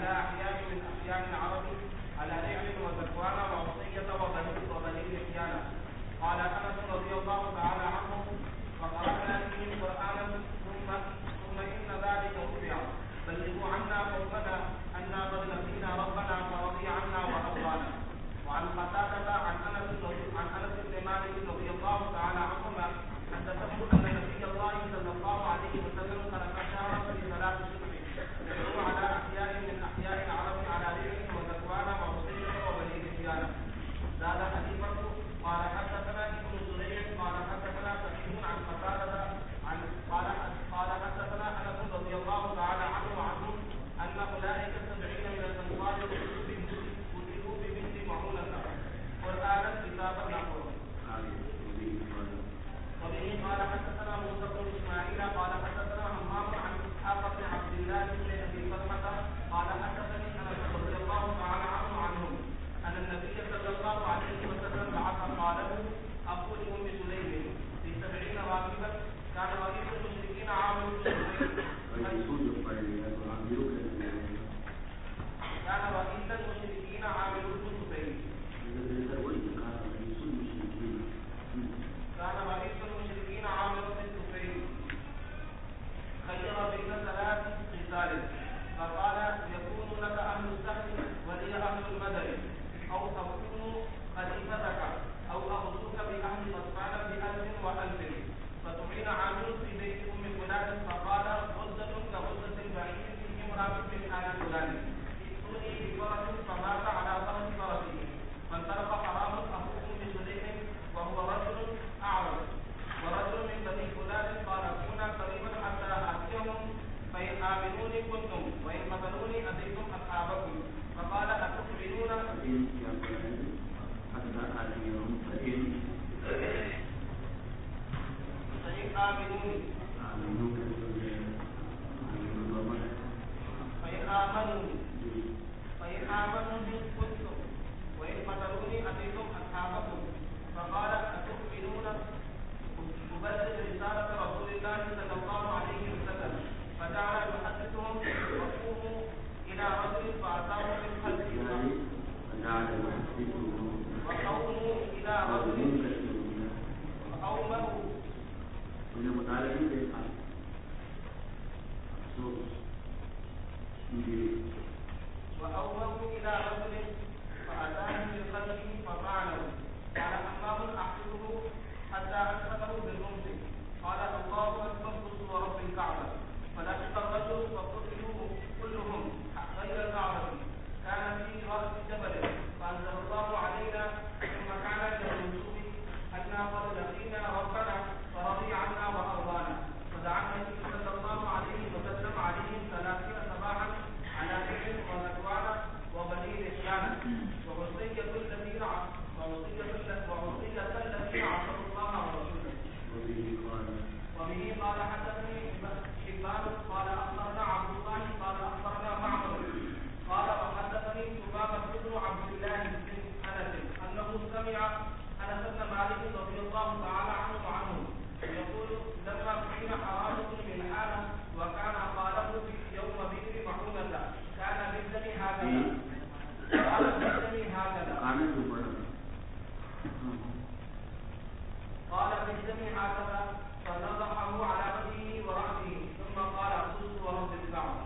أحياء من أحياء العرب على نعم وذكوان وعصية وبني لحيان. قال أنس رضي الله تعالى عنه فقرأنا فيهم قرآنا ثم إن ذلك رفع بلغوا عنا قومنا أنا قد نسينا ربنا فرضي عنا وأرضانا. وعن قتادة عن أنس بن مالك رضي الله تعالى عنهما حدثه أن نبي الله صلى الله عليه وسلم ترك شهرا لصلاة الصبح يدعو على أحياء من أحياء العرب على ريح وذكوان وعصية وبني لحيان. زاد حديثه قال حدثنا ابن زريع قال حدثنا سعيد عن قتادة قال حدثنا أنس رضي الله تعالى عنه وعنهم أن أولئك 70 من الأنصار كتبوا بمثل معونة قرآنا كتابا نحوه. وبه قال حدثنا موسى بن إسماعيل قال حدثنا همام عن إسحاق بن عبد الله بن أبي طلحة قال حدثني أنس رضي الله تعالى عنه وعنهم أن النبي صلى الله عليه وسلم بعث قاله أخو لأم سليم في 70 راكبا كان رئيس المشركين عامل كان رئيس المشركين عامل بن سفيان خير بين 3 خصال فقال يكون لك أهل السهل ولي أهل المدر أو تكون خليفتك أو أغزوك بأهل غطفان ب1000 و1000 فتعين عامل في بيت أم فلان فقال غزة كغزة البعير في امرأة من آل فلان ائتوني بفرس فمات على ظهر فرسه فانطلق حرام أخو أم سليم وهو رجل أعرج ورجل من بني فلان قال كونا قريبا حتى آتيهم فإن آمنوني كنتم وإن قتلوني أتيتم أصحابكم فقال أتؤمنون حتى آتيهم فإن آمنوني فإن آمنوني كنتم وإن قتلوني أتيتم أصحابكم فقال أتؤمنون أبلغ رسالة رسول الله صلى الله عليه وسلم فجعل يحدثهم وقوموا إلى رجل فأتاه من خلفه وقوموا إلى رجل فأومه إلى رجل فأتاه من خلفه فطعنه قال حمام أحسبه حتى أسفله بالرمح قال الله أكبر قلت ورب الكعبة فلحق الرجل فقتلوا كلهم غير الكعبة كان في رأس جبل فأنزل الله علينا ثم كان من الوجوه أنا قد لقينا ربنا فرضي عنا وأرضانا فدعا النبي صلى الله عليه وسلم عليهم 30 صباحا على نعم وذكوان وبني لحيان ووصية الذين عصوا الله ورسوله. وبه قال حدثني حبان قال أخبرنا عبد الله قال أخبرنا معمر قال وحدثني ثمامة بن عبد الله بن أنس أنه سمع أنس بن مالك رضي الله تعالى عنه وعنه يقول لما كان حرام بن ملحان وكان قاله في يوم بئر معونة كان بالدم هكذا قال بالدم هكذا فنضحه على وجهه ورأسه ثم قال أخص ورب الكعبة.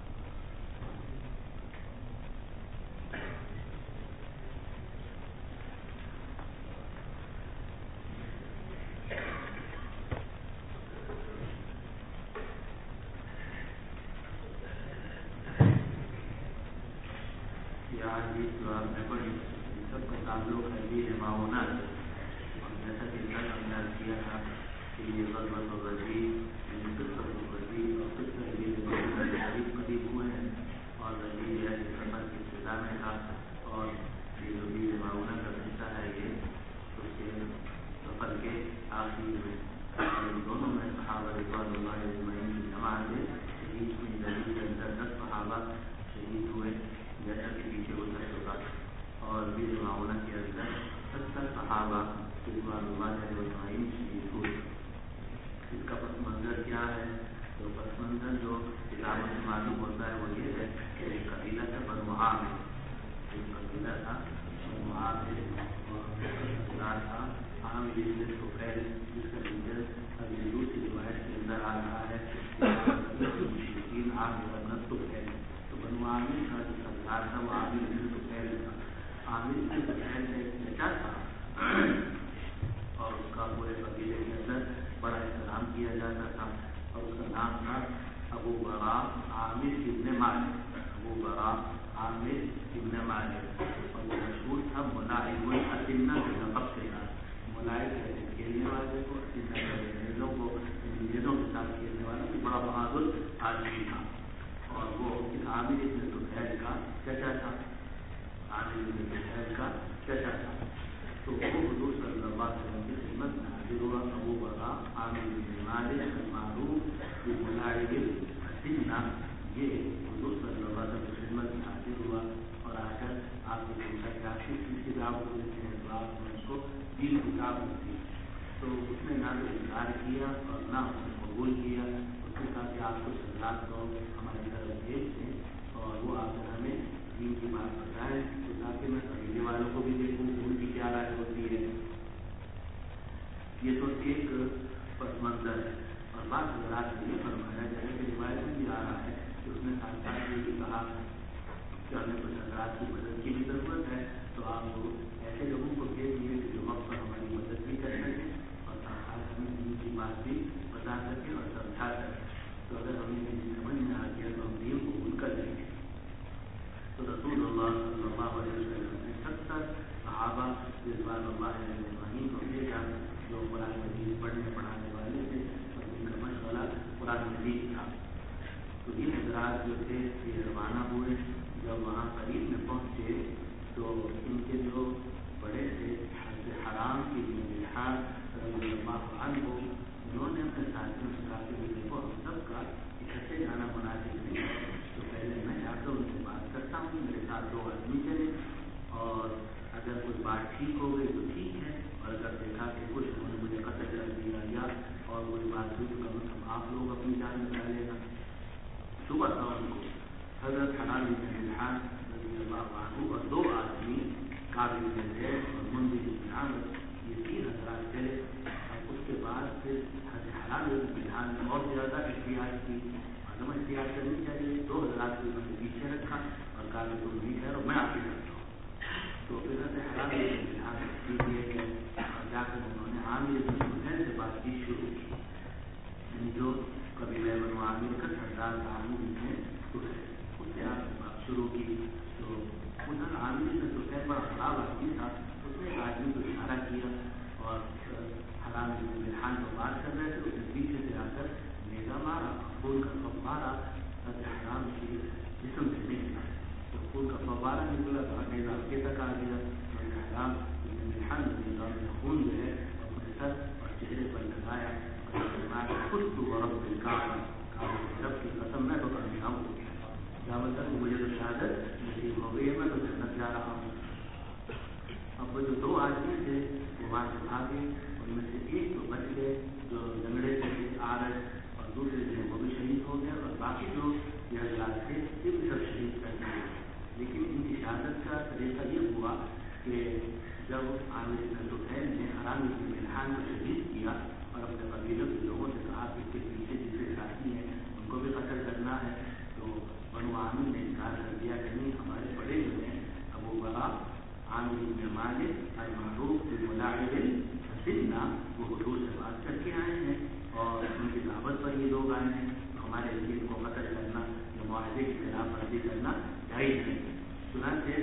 سب کا تعلق ہے دین معاونت اور جیسا کہ کل ہم نے کیا تھا کہ یہ غزوۃ الرجیع یعنی قصۃ الرجیع اور قصہ دین معاونت شریف قریب ہوئے ہیں اور رجیع ہے سفر کی ابتدا میں تھا اور یہ جو دین معاونت کا قصہ ہے یہ اس کے سفر کے آخری میں دونوں میں صحابہ رضوان اللہ اجمعین کی جماعت ہے شہید کی زمین کے اندر 10 صحابہ شہید ہوئے جیسا کہ پیچھے گزر چکا اور دین معاونت کے اندر 70 صحابہ رضوان اللہ اجمعین شہید ہوئے. اس کا پس منظر کیا ہے تو پس منظر جو کتابوں سے معلوم ہوتا ہے وہ یہ ہے کہ ایک قبیلہ تھا بنو عامر، ایک قبیلہ تھا بنو عامر، اور سردار تھا عامر بن طفیل، جس کا ذکر ابھی دوسری روایت کے اندر آ رہا ہے مشرکین عامر بن طفیل۔ تو بنو عامر کا جو سردار تھا وہ عامر بن طفیل تھا۔ عامر بن طفیل کا ایک بیٹا تھا اور اس کا پورے قبیلے کے اندر بڑا احترام کیا جاتا تھا، اور اس کا نام تھا ابو برا عامر ابن مالک، ابو برا عامر ابن مالک، اور وہ مشہور تھا ملاعب الاسنہ کے لقب کے ساتھ۔ ملاعب کہتے ہیں کھیلنے والے کو، اسنہ کہتے کو انگریزوں کے ساتھ کھیلنے والا، بڑا بہادر آدمی تھا، اور وہ اس عامر ابن طفیل کا چچا تھا، عامر ابن طفیل کا چچا تھا۔ تو وہ حضور صلی اللہ علیہ وسلم کی خدمت میں حاضر ہوا۔ ابو برا عامر بن مالک المعروف بملاعب الاسنہ، یہ حضور صلی اللہ علیہ وسلم کی خدمت میں حاضر ہوا اور آ کر آپ نے پوچھا کہ آپ کس کتاب کو لکھتے ہیں؟ تو آپ نے اس کو 3 کتاب لکھی، تو اس نے نہ تو انکار کیا اور نہ اس نے قبول کیا۔ اس نے کہا کہ آپ کو سردار کو ہماری طرف بھیج دیں اور وہ آ کر ہمیں دین کی بات بتائیں، تو تاکہ میں قبیلے والوں کو بھی دیکھوں کہ ان کی کیا رائے ہوتی ہے۔ یہ تو ایک پس منظر ہے، اور بعض حضرات نے یہ فرمایا جائے کہ روایت میں بھی آ رہا ہے کہ اس نے ساتھ ساتھ یہ بھی کہا کہ ہمیں کچھ حضرات کی مدد کی بھی ضرورت ہے، تو آپ کو ایسے لوگوں کو بھیج دیے کہ جو وقت پر ہماری مدد بھی کر سکیں اور ساتھ ساتھ ہمیں دین کی بات بھی بتا سکیں اور سمجھا سکیں۔ تو اگر ہمیں دین سمجھ میں آ گیا تو ہم دین قبول کر لیں گے۔ تو رسول اللہ صلی اللہ علیہ وسلم نے 70 صحابہ رضوان اللہ علیہ اجمعین کو بھیجا، جو قرآن مجید پڑھنے پڑھانے والے تھے اور جن کا مشغلہ قرآن مجید تھا۔ تو یہ حضرات جو تھے یہ روانہ ہوئے۔ جب وہاں قریب میں پہنچے تو ان کے جو بڑے تھے حضرت حرام کی ملحان رضی اللہ عنہ، انہوں نے اپنے ساتھیوں سے کہا کہ دیکھو ہم سب کا اکٹھے جانا مناسب نہیں ہے، تو پہلے میں جا کر ان سے بات کرتا ہوں، میرے ساتھ 2 آدمی چلے، اور اگر کوئی بات ٹھیک ہو گئی تو ٹھیک ہے، اور اگر دیکھا کہ کچھ انہوں نے مجھے قتل کر دیا یا اور کوئی بات ہوئی تو کم از کم آپ لوگ اپنی جان بچا لے گا۔ صبح تھا ان کو حضرت حرام بن ملحان رضی اللہ عنہ اور 2 آدمی قابل بن زید اور منذر بن عامر، یہ 3 حضرات چلے، اور اس کے بعد پھر حضرت حرام بن ملحان نے اور زیادہ احتیاط کی، معلوم احتیاط کرنی چاہیے۔ 2 حضرات کو انہوں نے پیچھے رکھا اور کہا کہ تم نہیں ٹھہرو، میں آگے جاتا ہوں۔ تو پھر حضرت حرام بن ملحان دیے گئے اور جا کر انہوں نے عامر بن طفیل سے بات کی شروع کی، جو قبیلہ بنو عامر کا سردار تھا عامر بن طفیل، اس سے آپ نے بات شروع کی۔ تو ادھر عامر بن طفیل بڑا خراب آدمی تھا، اس نے ایک آدمی کو اشارہ کیا اور حرام بن ملحان کو بات کر رہے تھے، اس نے پیچھے سے آ کر نیزا مارا، خون کا فوارہ حضرت حرام کے جسم سے نکلا، تو خون کا فوارہ نکلا تو نیزا آگے تک آ گیا، حضرت حرام بن ملحان نے خون جو ہے اپنے سر اور چہرے پر لگایا اور فرمایا خذت ورب الکعبہ، رب کی قسم میں تو کامیاب ہو گیا، کیا مطلب مجھے تو شہادت نصیب ہو گئی ہے، میں تو جنت جا رہا ہوں۔ اب وہ جو 2 آدمی تھے وہ وہاں سے آگے، ان میں سے ایک تو بچ گئے جو لنگڑے سے آ رہے، اور دوسرے جو وہ بھی شہید ہو گئے، اور باقی جو یہ حضرات تھے یہ بھی سب شہید کر دیے۔ لیکن ان کی شہادت کا طریقہ یہ ہوا کہ جب عامر بن طفیل نے حرام بن ملحان کو شہید کیا اور اپنے قبیلوں کے لوگوں سے کہا کہ اس کے پیچھے جتنے ساتھی ہیں ان کو بھی قتل کرنا ہے، تو بنو عامر نے انکار کر دیا کہ نہیں، ہمارے بڑے جو ہیں ابو برا عامر بن مالک المعروف بملاعب الاسنہ، وہ حضور سے بات کر کے آئے ہیں اور ان کی دعوت پر یہ لوگ آئے ہیں، تو ہمارے لیے ان کو قتل کرنا یا معاہدے کی خلاف ورزی کرنا جائز ہے۔ چنانچہ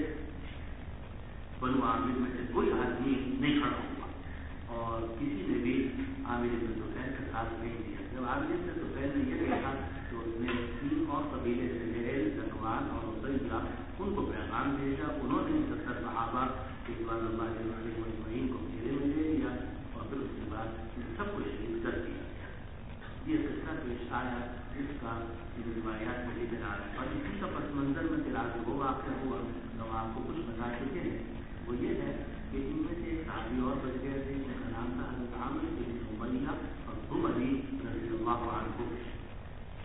بنو عامر میں سے کوئی آدمی نہیں کھڑا ہوا اور کسی نے بھی عامر بن طفیل کا ساتھ نہیں دیا۔ جب عامر بن طفیل نے یہ دیکھا تو اس نے 3 اور قبیلے سے ذکوان اور عطیہ ان کو پیغام بھیجا، انہوں نے 70 صحابہ رضوان اللہ علیہ اجمعین کو گھیرے میں لے لیا اور پھر اس کے بعد ان سب کو شہید کر دیا۔ یہ قصہ پیش آیا جس کا روایات میں ذکر آ رہا ہے، اور اسی کا پس منظر میں پھر آگے وہ واقعہ ہوا جو آپ کو کچھ بتا چکے ہیں۔ وہ یہ ہے کہ ان میں سے ایک صحابی اور بچ گئے تھے جن کا نام تھا حضرت عامر بن امیہ اور ضمری رضی اللہ عنہ۔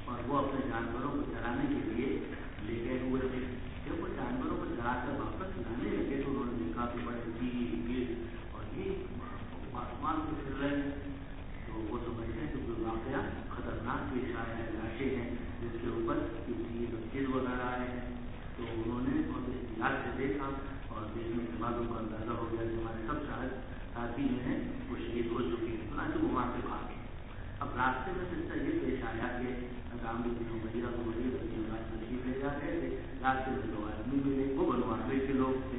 خطرناک پیشہ علاقے ہیں جس کے اوپر کسی مسجد وغیرہ آئے ہیں، تو انہوں نے اور احتیاط سے دیکھا اور دیکھنے کے بعد ان کو اندازہ ہو گیا کہ ہمارے سب ساتھی جو ہیں وہ شہید ہو چکے ہیں، چنانچہ وہ وہاں سے بھاگے۔ اب راستے میں قصہ یہ پیش آیا کہ عامر بن امیہ رضی اللہ عنہ تشریف لے جا رہے تھے، راستے میں دو آدمی ملے، وہ بنو عامر کے لوگ تھے،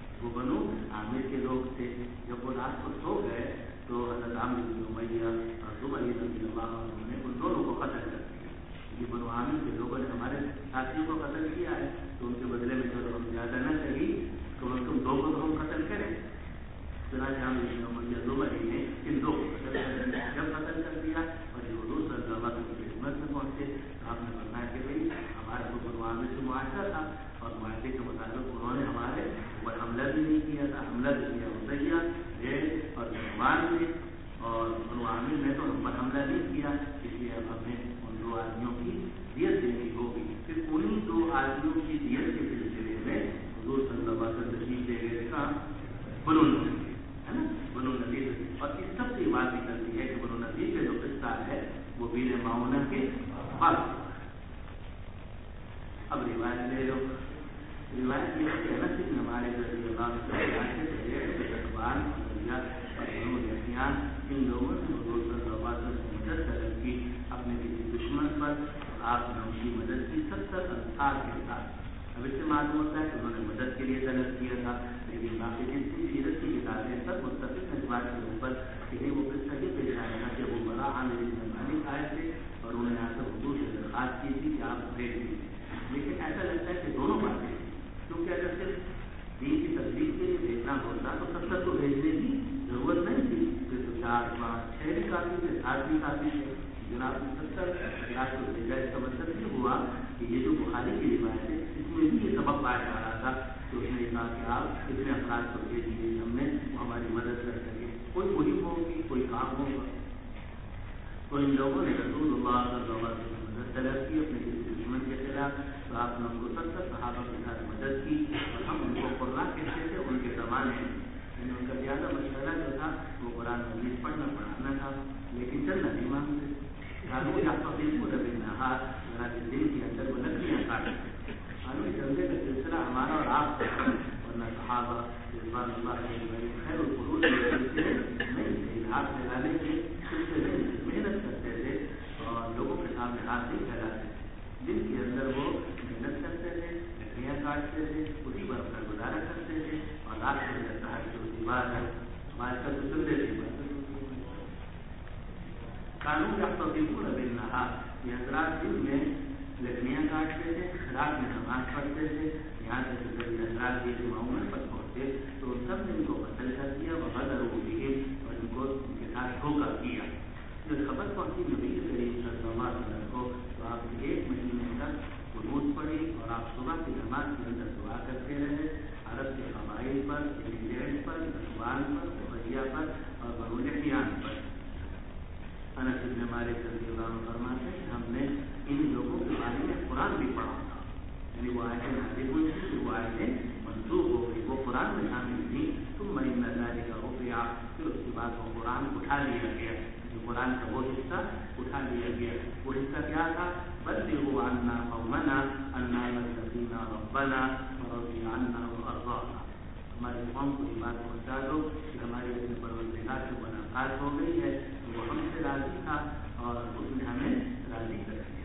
جب وہ رات کو سو گئے تو حضرت عامر بن امیہ اور زبیر رضی اللہ عنہ نے ان دونوں کو قتل کر دیا۔ یہ بنو عامر کے لوگوں نے ہمارے ساتھیوں کو قتل کیا ہے، تو ان کے بدلے میں چلو ہم زیادہ نہ چلی تو تم دو کو تو ہم قتل کریں۔ چنانچہ عامر بن امیہ زبیر نے ان دو کو قتل کر دیا اور یہ حضور صلی اللہ علیہ وسلم کی خدمت میں پہنچے تو آپ نے فرمایا کہ بھائی ہمارا تو بنو عامر سے معاہدہ تھا اور معاہدے کے مطابق انہوں نے ہمارے اوپر حملہ بھی نہیں کیا تھا، حملہ بھی کیا عطیہ اور عثمان نے، اور بنو عامر نے تو ہم پر حملہ نہیں کیا، اس لیے اب ہمیں ان دو آدمیوں کی دیت دینی ہوگی۔ پھر انہیں دو آدمیوں کی دیت کے سلسلے میں حضور صلی اللہ علیہ وسلم تشریف لے گئے تھا بنو نذیر، ہے نا، بنو نذیر، اور اس سب سے بات نکلتی ہے کہ بنو نذیر کا جو قصہ ہے وہ بیر معونہ کے بعد۔ اب روایت لے لو، روایت یہ ہے کہ انس بن مالک رضی اللہ عنہ سے اقبال اور بنو یحیان ان لوگوں نے حضور صلی اللہ علیہ وسلم سے مدد طلب کی اپنے کسی دشمن پر، اور آپ نے ان کی مدد کی 70 انصار کے ساتھ۔ اب اس سے معلوم ہوتا ہے کہ انہوں نے مدد کے لیے طلب کیا تھا، لیکن باقی جتنی سیرت کی کتابیں سب متفق ہیں اس بات کے اوپر کہ وہ قصہ یہ پیش آیا تھا کہ وہ بڑا عامر بن مالک آئے تھے اور انہوں نے آ کر حضور سے درخواست کی تھی کہ آپ بھیج دیجیے، لیکن ایسا لگتا ہے کہ دونوں باتیں، کیونکہ اگر صرف دین کی تبلیغ کے لیے بھیجنا ہوتا تو 70 کو بھیجنے کی ضرورت نہیں تھی، پھر تو 4 5 6 بھی کافی تھے، 7 بھی کافی تھے، جناب نے 70 افراد کو بھیجا۔ اس کا مطلب یہ ہوا کہ یہ جو بخاری کی روایت ہے اس میں بھی یہ سبق پایا جا رہا تھا کہ اس نے کہا کہ آپ کتنے افراد کو بھیج دیے ہم نے ہماری مدد کر سکے، کوئی مہم ہوگی، کوئی کام ہوگا۔ تو ان لوگوں نے رسول اللہ صلی اللہ علیہ وسلم مدد طلب کی اپنے کسی دشمن کے خلاف، تو آپ نے ان کو 70 صحابہ کے ساتھ مدد کی، اور ہم ان کو قرآن کہتے تھے ان کے زمانے میں، یعنی ان کا زیادہ مشغلہ جو تھا وہ قرآن مجید پڑھنا پڑھانا تھا، لیکن چلنا نہیں مانگتے، قانون یا فقیروں بالنہار، ذرا دل کے اندر وہ لکڑیاں کاٹتے، قانون چلنے کا سلسلہ ہمارا اور آپ کا، ورنہ صحابہ رضوان اللہ علیہم خیر القرون نہیں تھے، ہاتھ پھیلانے کے سلسلے میں محنت کرتے تھے اور لوگوں کے سامنے ہاتھ نہیں پھیلاتے تھے، جن کے اندر وہ محنت کرتے تھے، لکڑیاں کاٹتے تھے، اسی پر اپنا گزارا کرتے تھے، اور رات کے اندر تہجد کی بات ہے، بات کر تو چلتے تھے قانون یا فقیرون بالنہار، یہ حضرات دن میں لکڑیاں کاٹتے تھے، رات میں نماز پڑھتے تھے، یہاں سے جب حضرات یہ معمول پر پہنچے تو سب نے ان کو قتل کر دیا، وغیرہ اور ان کو ان کے ساتھ دھوکہ کیا۔ جب خبر پہنچی نبی کریم صلی اللہ علیہ وسلم کو تو آپ نے 1 مہینے تک قنوت پڑھی اور آپ صبح کی نماز کے اندر دعا کرتے رہے عرب کے قبائل پر، انگلینڈ پر، نسوان پر، بحریہ پر اور بنو یحیان پر۔ انس بن مالک رضی اللہ عنہ فرماتے ہیں کہ ہم نے ان لوگوں کے بارے میں قرآن بھی پڑھا تھا، یعنی وہ آیتیں نازل ہوئی تھی، وہ آیتیں منسوخ ہو گئی، وہ قرآن میں شامل تھی، ثم ان ذلک رفع، پھر اس کے بعد وہ قرآن اٹھا لیا گیا، جو قرآن کا وہ حصہ اٹھا لیا گیا۔ وہ حصہ کیا تھا؟ بلغوا عنا قومنا انا لذین ربنا ورضی عنا وارضانا، ہماری قوم کو یہ بات پہنچا دو کہ ہماری اپنے پروردگار سے ملاقات ہو گئی ہے، وہ ہم سے راضی تھا اور اس نے ہمیں راضی کر دیا۔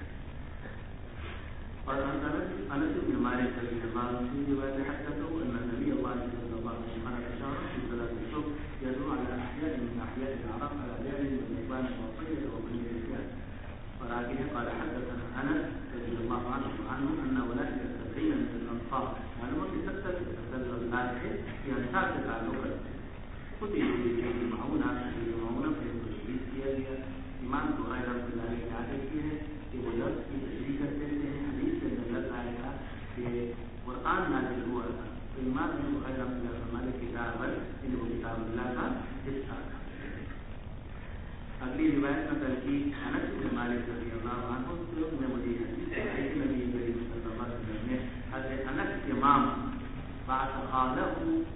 اور انس بن مالک رضی اللہ عنہ کی روایت حدثه ان النبي الله صلى الله عليه وسلم خرج شهرا في صلاة الصبح يدعو على احياء من احياء العرب على بئر وذكوان وطية وبني الاسلام، اور آگے ہے قال حدثنا انس رضی اللہ عنہ ان اولئک 70 من الانصار، معلوم کہ 70 افراد تھے یہ انصار سے تعلق رکھتے ہیں، خود یہ معونہ پر تشریح کیا گیا۔ امام بخاری رحمۃ اللہ علیہ نے آگے کی ہے کہ وہ لفظ کی تشریح کرتے ہیں، حدیث کے اندر لفظ آئے گا کہ قرآن نازل ہوا تھا، تو امام بخاری رحمۃ اللہ فرماتے ہیں کتاب وہ کتاب اللہ کا حصہ تھا۔ اگلی روایت نقل کی انس بن مالک رضی اللہ عنہ نے مجھے حدیث سنائی کہ نبی کریم صلی اللہ علیہ وسلم نے حضرت انس کے ماموں بعد خالہ،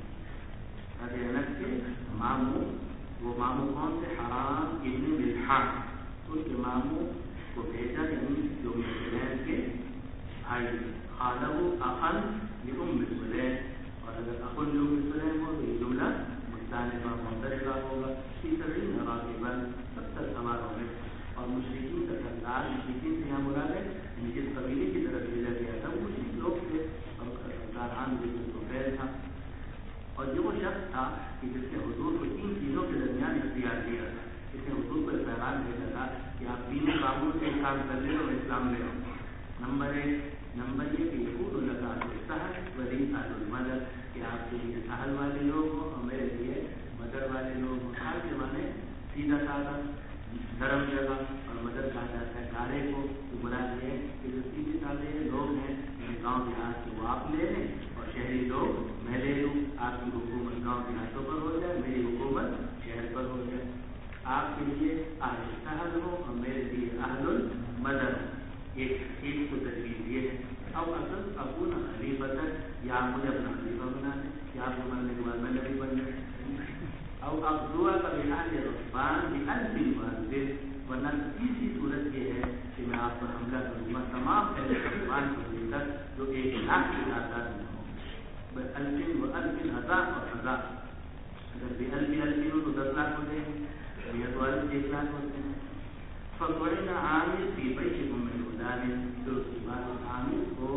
حضرت انس کے ماموں، وہ ماموں کون سے؟ حرام ابن ملحان، ان کے ماموں کو بھیجا، یعنی جو سلیم کے بھائی خالہ اخن لأم سلیم، اور اگر اخن لأم سلیم ہو تو یہ جملہ مستانفہ منتظرہ ہوگا. فی 70 راکبا 70 سواروں میں. اور مشرکین کا سردار، مشرکین سے یہاں مراد ہے جس قبیلے کی طرف بھیجا گیا تھا وہ مشرک لوگ تھے، اور اس کا سردار عامر بن طفیل تھا. اور یہ وہ شخص تھا کہ جس نے حضور کو 3 چیزوں کے درمیان اختیار دیا تھا. اس نے حضور کو پیغام بھیجا تھا کہ آپ 3 کاموں سے ایک کام کر لیں اور اسلام لے آؤ. نمبر 1 یہ کہ یقول لگا السہل ولی اہل المدد، کہ آپ کے لیے سہل والے لوگ ہوں اور میرے لیے مدد والے لوگ ہوں. سہل کے معنی سیدھا سادہ دھرم جگہ، اور مدد کہا جاتا ہے گارے کو. تو مراد یہ ہے کہ جو سیدھے سادے لوگ ہیں گاؤں دیہات کے وہ آپ لے لیں، اور شہری لوگ میں لے لوں. آپ کی حکومت گاؤں دیہاتوں پر ہو جائے، میری حکومت شہر پر ہو جائے. آپ کے لیے اہل سہل ہو اور میرے لیے اہل المدد. ایک کو تجویز یہ ہے. اب اصل اپنا خلیفت ہے، یا آپ مجھے اپنا خلیفہ بنا دیں، یا آپ کو مرنے کے بعد میں نبی بن جائیں. اب دعا کا بحال رسبان بألف والد، ورنہ تیسری صورت یہ ہے کہ میں آپ پر حملہ کروں گا تمام اہل رسبان کو لے کر جو 1,00,000 کی تعداد میں ہوں. بألف وألف 1000 اور 1000. اگر بألف ہو تو 10 لاکھ ہو جائیں گے، یہ تو 1 لاکھ ہوتے ہیں. فقرنا عامر فی بیت ام الہدان، تو اس کے بعد عامر کو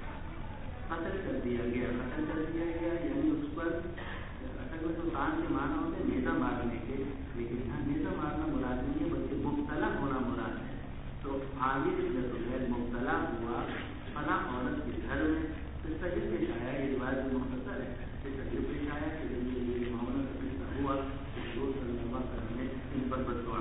قتل کر دیا گیا. یعنی اس پر اصل میں تو کان کے معنی ہوتے ہیں نیزہ مارنے کے، لیکن یہاں نیزہ مارنا مراد نہیں ہے بلکہ مبتلا ہونا مراد ہے. تو عامر بن طفیل مبتلا ہوا فلاں عورت کے گھر میں. اس کا یہ پیش آیا، یہ روایت مختصر ہے، اس کا یہ پیش آیا کہ جب یہ معاملہ کا قصہ ہوا تو حضور صلی اللہ علیہ وسلم نے ان پر بددعا،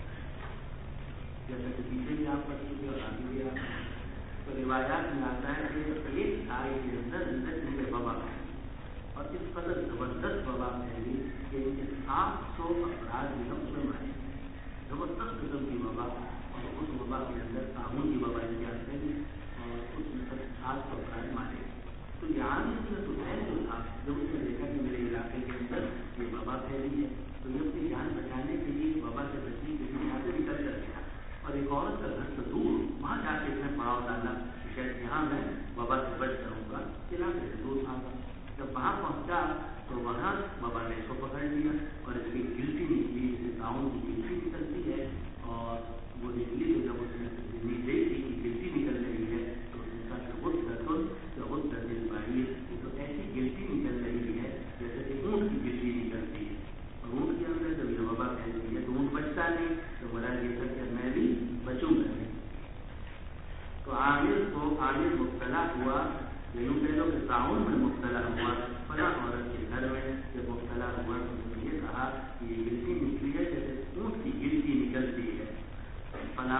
جیسا کہ پیچھے بھی آپ پڑھ چکے اور آگے بھی آپ. تو روایات میں آتا ہے کہ ایک سال کے اندر ان کے وبا ہے، اور اس قدر زبردست وبا پھیلی کہ 700 افراد بھی مسلم آئے. زبردست قسم کی وبا، اور اس وبا کے اندر تعاون کی وبا اختیار پھیلی اور اس میں 700 افراد مارے. تو یہاں بھی تو جو تھا جب اس نے دیکھا کہ میرے علاقے کے اندر یہ وبا پھیلی ہے تو یہ اپنی جان بچانے کے لیے وبا سے بچنے کے لیے یہاں سے نکل کر گیا. اور ایک عورت کا گھر سے دور وہاں جا کے اس نے پڑاؤ ڈالا کہ شاید یہاں میں وبا سے بچ جاؤں گا، علاقے سے دور تھا. جب وہاں پہنچا تو وہاں وبا نے اس کو پکڑ لیا اور اس کی گلٹی نکلی، اسے تعاون کی گلٹی نکلتی ہے. اور وہ نکلی تو جب اس نے دیکھی کہ گلٹی نکل رہی ہے تو اس نے کہا کہ خود دل بھائی، تو ایسی گلٹی نکل رہی ہے جیسے کہ اونٹ کی گلٹی نکلتی ہے. اور اونٹ کے اندر جب یہ وبا پھیلتی ہے تو اونٹ بچتا نہیں، تو بڑا یہ تھا کہ میں بھی بچوں گا نہیں. تو عامر مبتلا ہوا، یوں کہہ لو کہ تعاون میں مبتلا ہوا فلاں عورت کے گھر میں. جب مبتلا ہوا تو اس نے یہ کہا کہ یہ گلٹی نکلی ہے جیسے اونٹ کی گلٹی نکلتی ہے. فلاں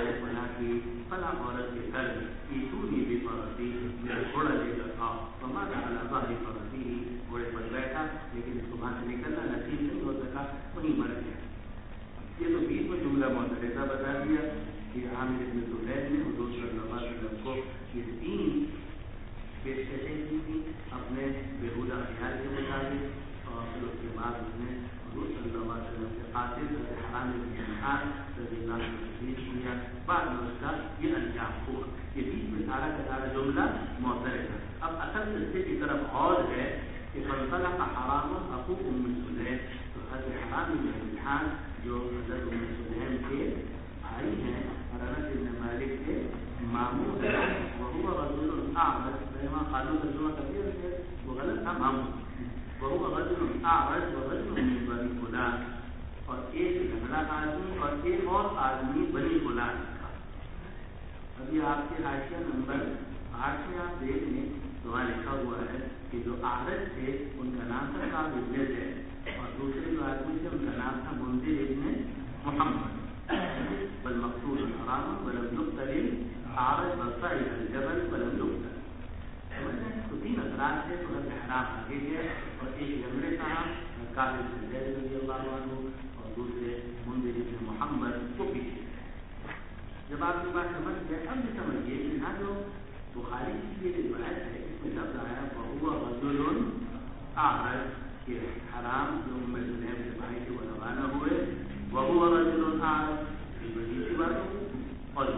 فلاں عورت کے گھر ایتونی بھی فرسی، میرا گھوڑا لے کر آؤ. ہمارا علاقہ بھی فرسی ہی گھوڑے پر بیٹھا، لیکن اس کو وہاں سے نکلنا نصیب نہیں ہو سکا، وہیں مر گیا. یہ تو بیچ میں جملہ معترضہ بتا دیا کہ عامر بن طفیل نے حضور صلی اللہ علیہ وسلم کو یہ 3 پیشکشیں کی تھی اپنے بیہودہ خیال کے مطابق، اور پھر اس کے بعد اس نے حضور صلی اللہ علیہ وسلم کے قاتل حرام بن حرام رضی اللہ عنہ کو تشخیص کیا. بعد میں اس کا یہ انجام ہوا. یہ بیچ میں سارا کا سارا جملہ معترض ہے. اب اصل قصے کی طرف اور ہے کہ فنطلق حرام اخو ام سلیم، تو حضرت حرام بن حرام جو حضرت ام سلیم کے بھائی ہیں اور انس بن مالک کے ماموں ہیں، وهو رجل اعرج، بينما قالوا ترجمہ کبیر سے وہ غلط تھا، ماموں. وهو رجل اعرج ورجل من بني فلان، اور ایک لنگڑا آدمی اور ایک اور آدمی بنی فلان کا. ابھی آپ کے حاشیہ نمبر 8 میں آپ دیکھ لیں تو وہاں لکھا ہوا ہے کہ جو عارض تھے ان کا نام تھا کعب بن زید، اور دوسرے جو آدمی تھے ان کا نام تھا منذر بن محمد. بل مقتول حرام ولم يقتل عارض وصعد الجبل ولم يقتل. تو 3 افراد تھے، تو حضرت حرام آگے گئے اور ایک لنگڑے صاحب کعب بن زید رضی اللہ عنہ اور دوسرے منذر بن محمد کو پیچھے. جب آپ کی بات سمجھ گئے اب یہ سمجھیے کہ یہاں جو بخاری کی یہ روایت ہے اس میں لفظ آیا وهو رجل اعرج، کہ حرام جو ام سلیم کے بھائی سے وہ روانہ ہوئے، وهو رجل اعرج، یہ بڑی سی بات ہوگی. اور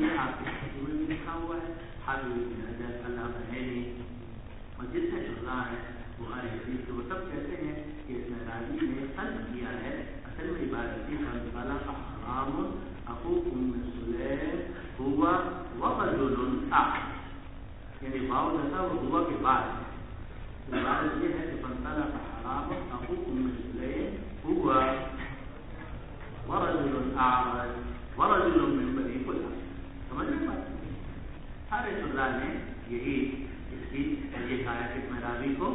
یہ آپ کے کتب میں بھی لکھا ہوا ہے، حافظ ابن حجر علامہ عینی اور جتنے شرح ہیں بخاری حدیث کے، وہ سب کہتے ہیں کہ اس میں راوی نے قلب کیا ہے، اصل میں عبارت تھی فانطلق حرام اخو ام سلیم ہوا ورجل آخر، یعنی واو جیسا وہ ہوا کے بعد عبارت یہ ہے کہ فانطلق حرام اخو ام سلیم ہوا ورجل آخر ورجل من بنی فلان، سمجھ میں بات؟ سارے شرح نے یہی اس کی یہ کہا کہ میں راوی کو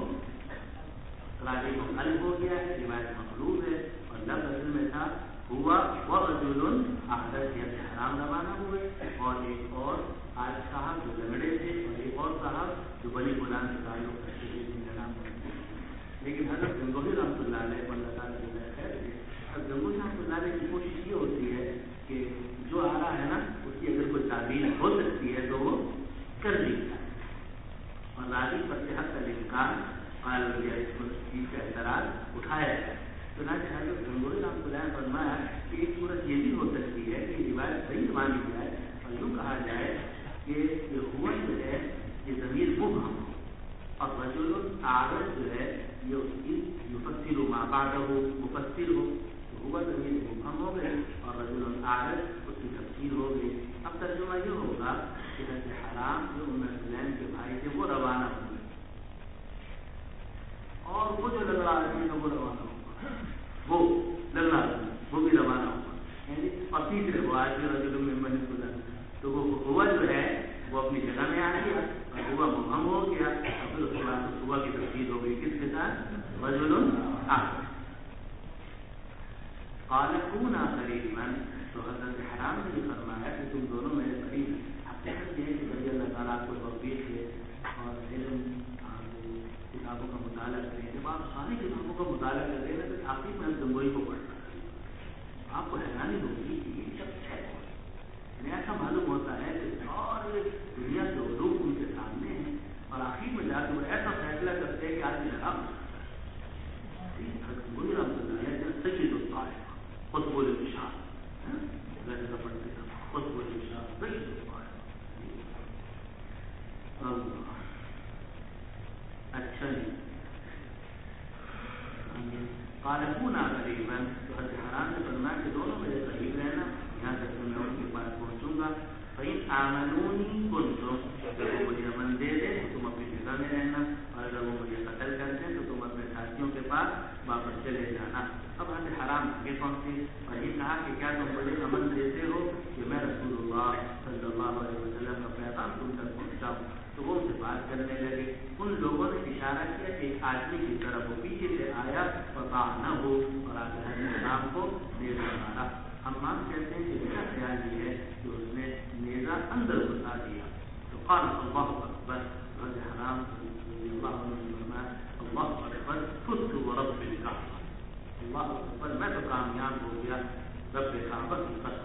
قلب ہو گیا ہے، روایت مقلوب ہے، اور لفظ اصل میں تھا ہوا ورجل آخر سے حرام روانہ ہوئے، اور ایک اور آج صاحب جو لنگڑے تھے، اور ایک اور صاحب جو بنی فلان سے تعلق رکھتے تھے جن کا نام ہے۔ لیکن حضرت گنگوہی رحمۃ اللہ علیہ اللہ تعالیٰ خیر ہے، اب گنگوہی رحمۃ اللہ علیہ کی کوشش یہ ہوتی ہے کہ جو آ رہا ہے نا اس کی اگر کوئی تعبیر ہو سکتی ہے تو وہ کر دی جائے، اور راوی پر صحت کا امکان قال یا اس چیز کا اعتراض اٹھایا جائے۔ چنانچہ حضرت گنگوہی رحمۃ اللہ نے فرمایا کہ ایک صورت یہ بھی ہو سکتی ہے کہ روایت صحیح مانی جائے اور یوں کہا جائے کہ یہ ہوا جو ہے یہ ضمیر مبہم ہو، اور رجل عارض جو ہے یہ اس کی مفسر ما بعدہ مفسر ہو، تو ہوا ضمیر مبہم ہو گئے اور رجل عارض اس کی تفسیر ہو گئی۔ اب ترجمہ یہ ہوگا کہ حضرت حرام جو ام سلیم کے بھائی تھے وہ روانہ ہوئے، اور وہ جو لگڑا آدمی ہے وہ روانہ ہوگا، وہ لگڑا آدمی وہ بھی روانہ ہوگا، یعنی اور تیسرے وہ آج رجل من بنی فلان، تو وہ ہوا جو ہے وہ اپنی جگہ میں آ گیا اور ہوا مبہم ہو گیا، اور پھر اس کے بعد ہوا کی تفسیر ہو گئی کس کے ساتھ؟ رجل آخر۔ قال كونا قريبا، تو حضرت حرام نے بھی فرمایا کہ تم دونوں میرے قریب ہیں۔ حقیقت یہ ہے کہ رضی اللہ تعالیٰ آپ کو توفیق دے اور علم کتابوں کا مطالعہ کریں، جب آپ ساری کتابوں کا مطالعہ کریں نا تو آخر میں گنگوہی کو پڑھنا آپ کو حیرانی ہوگی کہ یہ شخص ہے، یعنی ایسا معلوم ہوتا ہے کہ سارے دنیا کے علوم ان کے سامنے ہیں، اور آخر میں جا کے وہ ایسا فیصلہ کرتے ہیں کہ آدمی حرام گنگوہی رحمۃ اللہ علیہ سید الطائف قطب الانشاء پڑھتے تھے، قطب الانشاء سید الطائف۔ اچھا جی، قال كونا قريبا، تو حضرت حرام نے فرمایا کہ دونوں میرے قریب رہنا یہاں تک کہ میں ان کے پاس پہنچوں گا۔ فإن آمنوني كنتم، اگر وہ مجھے امن دے دے تو تم اپنی جگہ میں رہنا، اور اگر وہ مجھے قتل کر دیں تو تم اپنے ساتھیوں کے پاس واپس چلے جانا۔ اب حضرت حرام آگے پہنچے اور یہ کہا کہ کیا تم مجھے امن دیتے ہو کہ میں رسول اللہ صلی اللہ علیہ وسلم کا پیغام تم تک پہنچاؤں؟ تو وہ ان سے بات کرنے لگے۔ ان لوگوں نے اشارہ کیا کہ ایک آدمی کی طرف وہ پیچھے سے آیا اور نہ ہو اور آگے حرام کو نیزہ مارا۔ حمام کہتے ہیں کہ میرا خیال یہ ہے کہ اس نے نیزہ اندر گھسا دیا، تو قال اللہ اکبر، حضرت حرام رضی اللہ عنہ نے فرمایا اللہ اکبر فزت ورب الکعبہ، اللہ اکبر میں تو کامیاب ہو گیا رب کعبہ کی قسم۔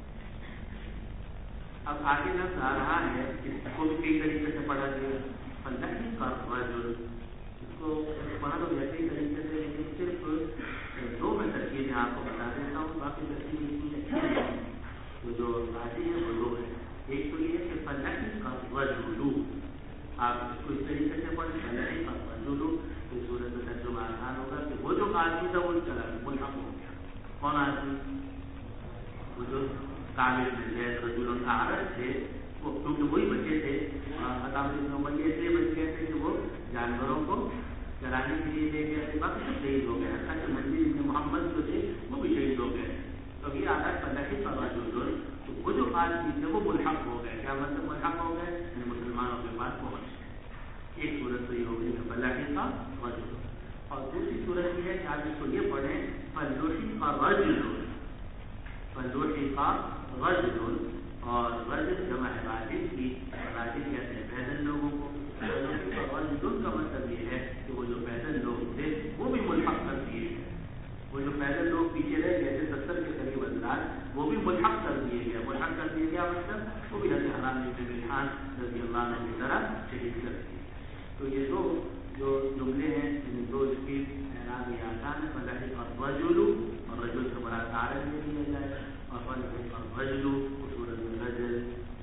اب آگے لفظ آ رہا ہے، اس کو بھی کئی طریقے سے پڑھا گیا، فلحی کا رجل، اس کو پڑھا تو ایسے ہی طریقے سے، لیکن صرف دو میں ترکیبیں آپ کو بتا دیتا ہوں، باقی ترکیبیں تو جو راضی ہے وہ دو ہے۔ ایک تو یہ ہے کہ فلحی کا رجل، آپ اس کو اس طریقے سے پڑھیں فلحی کا رجل، تو صورت میں ترجمہ آسان ہوگا کہ وہ جو آدمی تھا وہ چلا ملحق ہو گیا۔ کون آدمی؟ وہ جو کامل میں زید رجل اعرج تھے، وہ کیونکہ وہی بچے تھے، یہ اس لیے بچ گئے تھے کہ وہ جانوروں کو چرانے کے لیے لے گئے تھے، باقی سب شہید ہو گئے، حتیٰ کہ منزل ابن محمد جو تھے وہ بھی شہید ہو گئے۔ تو یہ آتا ہے فلحی کا رجل، تو وہ جو آدمی تھے وہ ملحق ہو گئے۔ کیا مطلب ملحق ہو گئے؟ یعنی مسلمانوں کے پاس پہنچ گئے۔ ایک صورت تو یہ ہوگی کہ فلحی کا رجل، اور دوسری صورت یہ ہے کہ آپ اس کو یہ پڑھیں فلحی کا رجل، فلحی کا رجل، اور رجل جمع ہے راجل کی، راجل کہتے ہیں پیدل لوگوں کو۔ رجل کا مطلب یہ ہے کہ وہ جو پیدل لوگ تھے وہ بھی ملحق کر دیے گئے، وہ جو پیدل لوگ پیچھے رہ گئے تھے 70 کے قریب افراد، وہ بھی ملحق کر دیے گئے۔ ملحق کر دیے گیا مطلب وہ بھی حضرت حرام بن ملحان رضی اللہ عنہ کی طرح شہید کر دیے۔ تو یہ دو جو جملے ہیں ان دو اس کی اعراب یہ آسان ہے، فلحی کا رجل، اور رجل سے بڑا عارض لے لیا جائے، اور فلحی کا رجل صورت میں رجل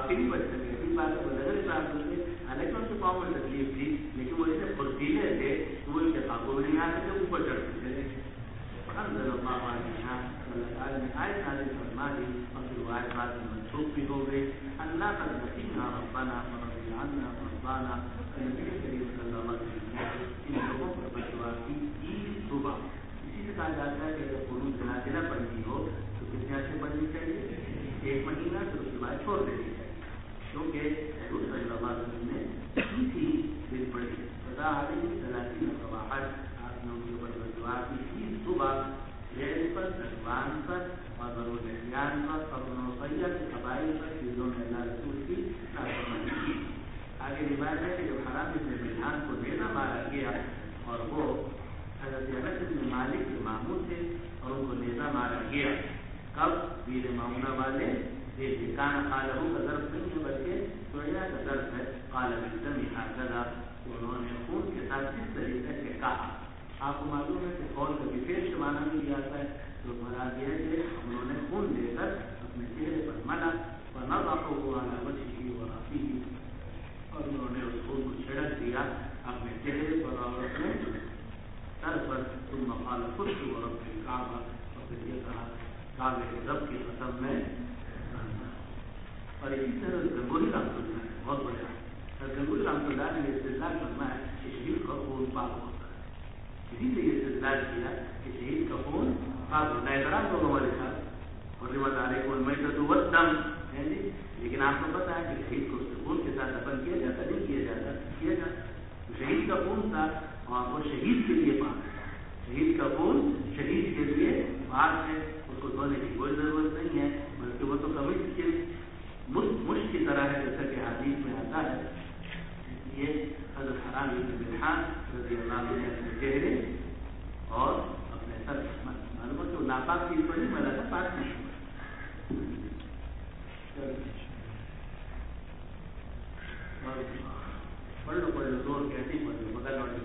واقعی نہیں بچ سکے. ایسی بات کو نظر صاحب ہوتے حالانکہ ان کے پاؤں میں تکلیف تھی لیکن وہ اتنے فرتیلے تھے کہ وہ اتفاق کو بھی نہیں آ سکتے, اوپر چڑھتے چلے. انزل اللہ علیہ اللہ تعالیٰ نے آیت نازل فرما دی اور پھر وہ آیت بعد میں منسوخ بھی ہو گئی. اللہ قد نسینا ربنا ورضی عنا مرضانا. نبی کریم صلی اللہ علیہ وسلم ان لوگوں پر بچوا کی عید صبح. اسی سے کہا جاتا ہے کہ اگر قنوت نازلہ پڑھنی ہو تو کتنے عرصے پڑھنی چاہیے؟ 1 مہینہ, پھر اس کے بعد چھوڑ دینی چاہیے, کیونکہ حضور صلی اللہ علیہ وسلم نے اسی دن پڑھی. خدا علیہ ثلاثین صباحت آپ نے ان کے اوپر بچوا کی عید صبح ریل پر, سلمان پر اور بنو نحیان پر اور بنو قیہ کے قبائل پر چیزوں میں اللہ رسول کی نافرمانی کی. آگے روایت ہے کہ جب حرام ابن ملحان کو نیزہ مارا گیا اور وہ حضرت انس بن مالک کے ماموں تھے اور ان کو نیزہ مارا گیا, کب ویر معونہ والے کان قالہ کا ضرب نہیں ہے بلکہ سویا کا ضرب ہے. قال بالدم هكذا, انہوں نے خون کے ساتھ کس طریقے سے کہا. آپ کو معلوم ہے کہ قول کبھی پیش کے معنی میں بھی آتا ہے, تو مراد یہ ہے کہ انہوں نے خون دے کر اپنے چہرے پر ملا ونضعه على وجهه ورأسه, اور انہوں نے اس خون کو چھڑک دیا اپنے چہرے پر اور اپنے سر پر. ثم قال قلت ورب الكعبة, اور پھر یہ کہا کعبے کے رب کی قسم میں. اور اسی طرح گنگوہی رحمۃ اللہ بہت بڑا ہے. گنگوہی رحمۃ اللہ نے استدلال فرمایا کہ شہید کا خون پاک ہوتا ہے. اسی لیے استدلال کیا کہ شہید کا خون پاک ہوتا ہے. احترام دونوں والے ساتھ حرمت علیکم المیتۃ والدم ہے جی, لیکن آپ کو پتا ہے کہ شہید کو اس خون کے ساتھ دفن کیا جاتا نہیں کیا جاتا, کیا جاتا. شہید کا خون تھا اور وہ شہید کے لیے پاک ہے. شہید کا خون شہید کے لیے پاک ہے, اس کو دھونے کی کوئی ضرورت نہیں ہے, بلکہ وہ تو کبھی مشق کی طرح ہے جیسا کہ حدیث میں آتا ہے. یہ حضرت حرام بن ملحان رضی اللہ عنہ نے اپنے چہرے اور اپنے سر معلوم ہے کہ وہ ناپاک چیز پر نہیں ملا تھا, پاک نہیں. پڑھ لو زور کیسی پڑھ لو بغیر لوٹے.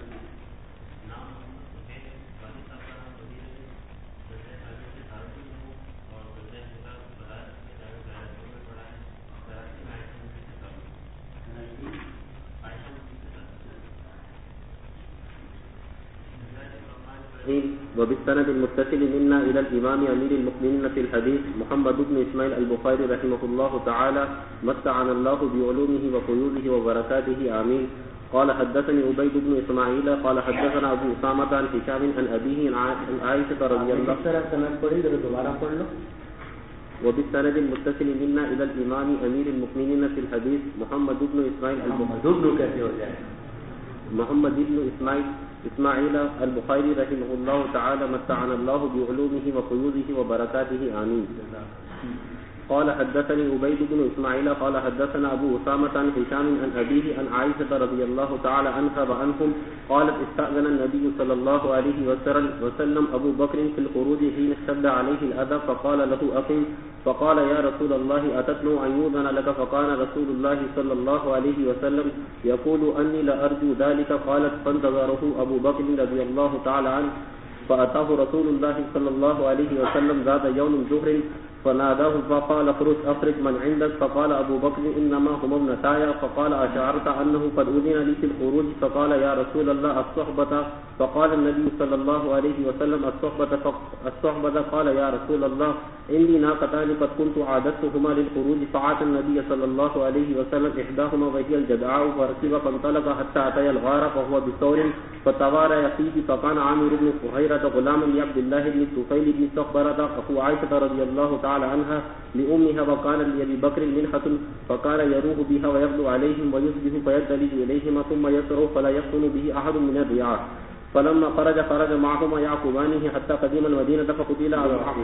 وبالسند المتصل منا إلى الإمام أمير المؤمنين في الحديث محمد بن إسماعيل البخاري رحمه الله تعالى متعنا الله بعلومه وفيوضه وبركاته آمين. قال حدثني عبيد بن إسماعيل قال حدثنا أبو أسامة عن هشام عن أبيه عن عائشة رضي الله عنها. وبالسند المتصل منا إلى الإمام أمير المؤمنين في الحديث محمد بن إسماعيل إسماعيل البخاري رحمه الله تعالى متعنا الله بعلومه وفيوضه وبركاته آمين. قال حدثني عبيد بن إسماعيل قال حدثنا أبو أسامة عن هشام عن أبيه عن عائشة رضي الله تعالى عنها وعنهم قالت استأذن النبي صلى الله عليه وسلم أبو بكر في الخروج حين اشتد عليه الأذى فقال له أقم, فقال يا رسول الله أتتلو أن يؤذن لك, فقال رسول الله صلى الله عليه وسلم يقول أني لأرجو ذلك. قالت فانتظره أبو بكر رضي الله تعالى عنه فأتاه رسول الله صلى الله عليه وسلم ذات يوم الظهر فناداه فقال أخرج من عندك, فقال أبو بكر إنما هم ابنتاي, فقال أشعرت أنه قد أذن لي في الخروج, فقال يا رسول الله الصحبة, فقال النبي صلى الله عليه وسلم الصحبة, قال يا رسول الله إني ناقتان قد كنت عادتهما للخروج, فعاد النبي صلى الله عليه وسلم إحداهما وهي الجدعاء فركب فانطلق حتى أتي الغار فهو بثور فتوارى فيه, فكان عامر بن فهيرة غلاما لعبد الله بن الطفيل بن صخبرة أخو عائشة رضي الله تعالى عنها لأمها, وكان لأبي بكر منحة فكان يروح بها ويغدو عليهم ويصبح فيدلج إليهما ثم يسرع فلا يفتن به أحد من الرعاع. فلما خرج معهما يعقوبانه حتى قدم المدينة فقتل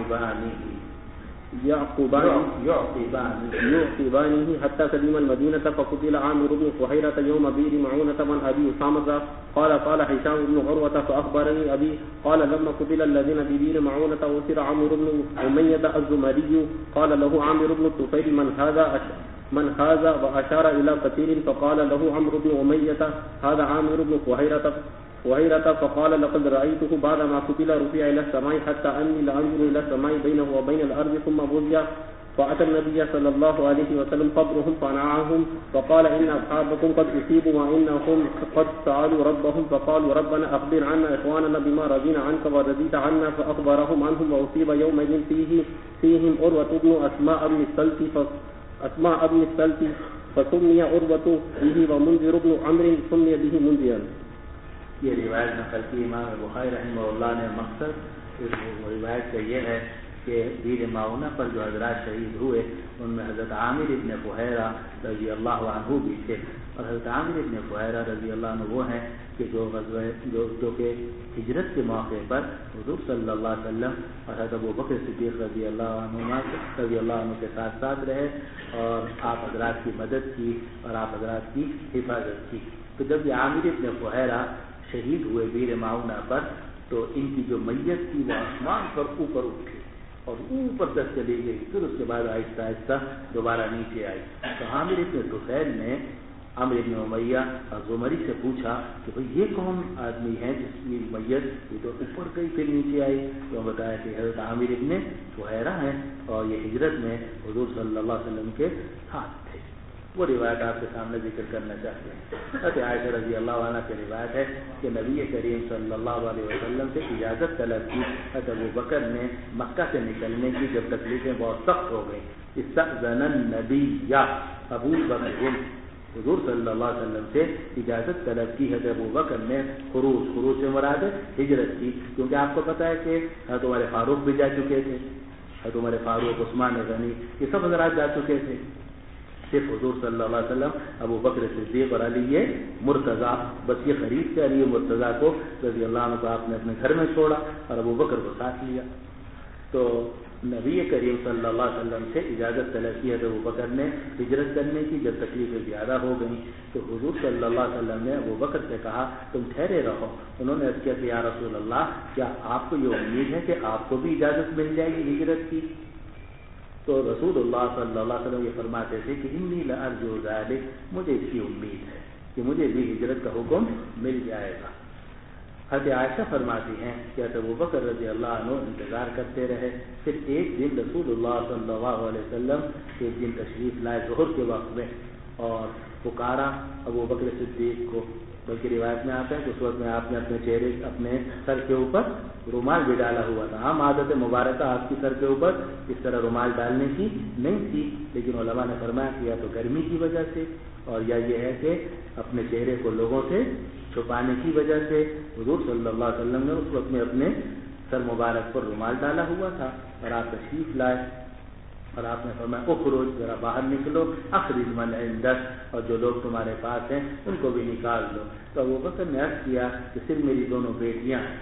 يعقوبانه حتى قدم المدينة فقتل عامر بن فهيرة يوم بئر معونة من أبي أسامة. قال هشام بن عروة فأخبرني أبي قال لما قتل الذين ببئر معونة أسر عامر بن أمية الزمري, قال له عامر بن الطفيل من هذا وأشار إلى قتيل, فقال له عمرو بن أمية هذا عامر بن فهيرة, فقال لقد رأيته بعدما قتل رفع إلى السماء حتى أني لأنظر إلى السماء بينه وبين الأرض فأتى النبي صلى الله عليه وسلم قبرهم فنعاهم فقال إن أصحابكم قد أصيبوا وإنهم قد سألوا ربهم فقالوا ربنا أخبر عنا إخواننا بما رضينا عنك ورضيت عنا فأخبرهم عنهم وأصيب يومئذ فيهم عروة بن أسماء بن السلت فسمي عروة به ومنذر بن عمرو سمي به منذرا. یہ روایت نقل کی امام بخاری رحمہ اللہ نے. مقصد اس روایت کا یہ ہے کہ بیر معونہ پر جو حضرات شہید ہوئے ان میں حضرت عامر ابن فہیرہ رضی اللہ عنہ بھی تھے. اور حضرت عامر ابن فہیرہ رضی اللہ عنہ وہ ہیں کہ جو کہ ہجرت کے موقع پر حضور صلی اللہ علیہ وسلم اور حضرت ابوبکر صدیق رضی اللہ عنہ کے ساتھ ساتھ رہے اور آپ حضرات کی مدد کی اور آپ حضرات کی حفاظت کی. تو جب یہ عامر ابن فہیرہ شہید ہوئے بیر معونہ پر تو ان کی جو میت تھی وہ آسمان پر اوپر اٹھی اور اوپر تک چلی گئی. پھر اس کے بعد آہستہ آہستہ دوبارہ نیچے آئی. تو عامر ابن طفیل نے عمرو ابن امیہ الزمری سے پوچھا کہ بھئی یہ کون آدمی ہے جس کی میت یہ تو اوپر گئی پھر نیچے آئی. تو بتایا کہ حضرت عامر ابن فہیرہ ہیں اور یہ ہجرت میں حضور صلی اللہ علیہ وسلم کے ساتھ تھے. وہ روایت آپ کے سامنے ذکر کرنا چاہتے ہیں. حضرت عائشہ رضی اللہ عنہ کی روایت ہے کہ نبی کریم صلی اللہ علیہ وسلم سے اجازت طلب کی. حضرت ابوبکر نے مکہ سے نکلنے کی جب تکلیفیں بہت سخت ہو گئیں استأذن النبی یا ابو بکر حضور صلی اللہ علیہ وسلم سے اجازت طلب کی. حضرت ابوبکر نے خروج سے مراد ہجرت کی کیونکہ آپ کو پتہ ہے کہ حضرت عمر فاروق بھی جا چکے تھے. حضرت عمر فاروق عثمان غنی یہ سب حضرات جا چکے تھے. صرف حضور صلی اللہ علیہ وسلم ابوبکر صدیق اور علی مرتضیٰ بس یہ خرید سے علی مرتضیٰ کو رضی اللہ عنہ کو آپ نے اپنے گھر میں چھوڑا اور ابوبکر کو ساتھ لیا. تو نبی کریم صلی اللہ علیہ وسلم سے اجازت طلب کی ہے ابوبکر نے ہجرت کرنے کی. جب تکلیفیں زیادہ ہو گئیں تو حضور صلی اللہ علیہ وسلم نے ابوبکر سے کہا تم ٹھہرے رہو. انہوں نے عرض کیا کہ یا رسول اللہ کیا آپ کو یہ امید ہے کہ آپ کو بھی اجازت مل جائے گی ہجرت کی؟ تو رسول اللہ صلی اللہ علیہ وسلم یہ فرماتے تھے کہ انی لارجو ذلک مجھے اس کی امید ہے کہ مجھے بھی ہجرت کا حکم مل جائے گا. حضرت عائشہ فرماتی ہیں کہ حضرت ابوبکر رضی اللہ عنہ انتظار کرتے رہے. پھر ایک دن رسول اللہ صلی اللہ علیہ وسلم ایک دن تشریف لائے ظہر کے وقت میں اور پکارا ابوبکر صدیق کو. بلکہ روایت میں آتا ہے کہ اس وقت میں آپ نے اپنے سر کے اوپر رومال بھی ڈالا ہوا تھا. عام عادت مبارکہ آپ کی سر کے اوپر اس طرح رومال ڈالنے کی نہیں تھی لیکن علماء نے فرمایا کہ یا تو گرمی کی وجہ سے اور یا یہ ہے کہ اپنے چہرے کو لوگوں سے چھپانے کی وجہ سے حضور صلی اللہ علیہ وسلم نے اس وقت میں اپنے سر مبارک پر رومال ڈالا ہوا تھا اور آپ تشریف لائے اور آپ نے فرمایا اخرج ذرا باہر نکلو اخرج من عندک اور جو لوگ تمہارے پاس ہیں ان کو بھی نکال دو. تو ابوبکر نے عرض کیا کہ صرف میری دونوں بیٹیاں ہیں.